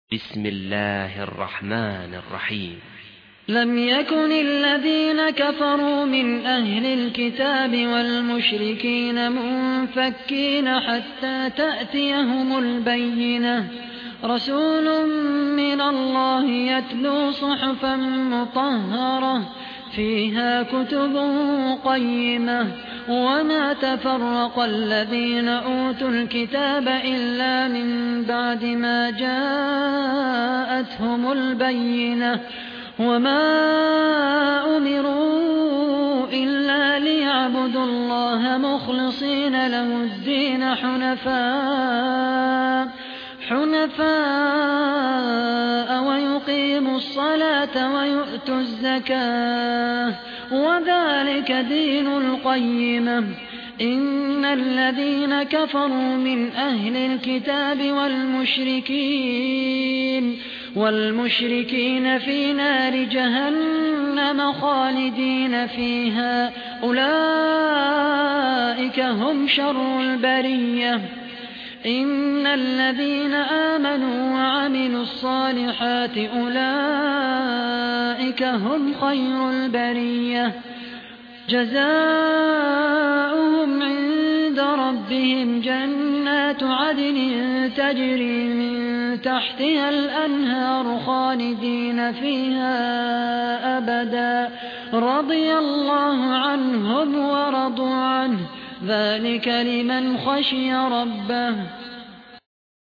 بسم الله الرحمن الرحيم. لم يكن الذين كفروا من أهل الكتاب والمشركين منفكين حتى تأتيهم البينة. رسول من الله يتلو صحفا مطهرة فيها كتب قيمة وما تفرق الذين أوتوا الكتاب إلا من بعد ما جاءتهم البينة وما أمروا إلا ليعبدوا الله مخلصين له الدين حنفاء ويقيموا الصلاة ويؤتوا الزكاة وذلك دين القيمة. إن الذين كفروا من أهل الكتاب والمشركين في نار جهنم خالدين فيها أولئك هم شر البرية. إن الذين آمنوا وعملوا الصالحات أولئك هم خير البرية. جزاؤهم عند ربهم جنات عدن تجري من تحتها الأنهار خالدين فيها أبدا رضي الله عنهم ورضوا عنه ذلك لمن خشي ربه.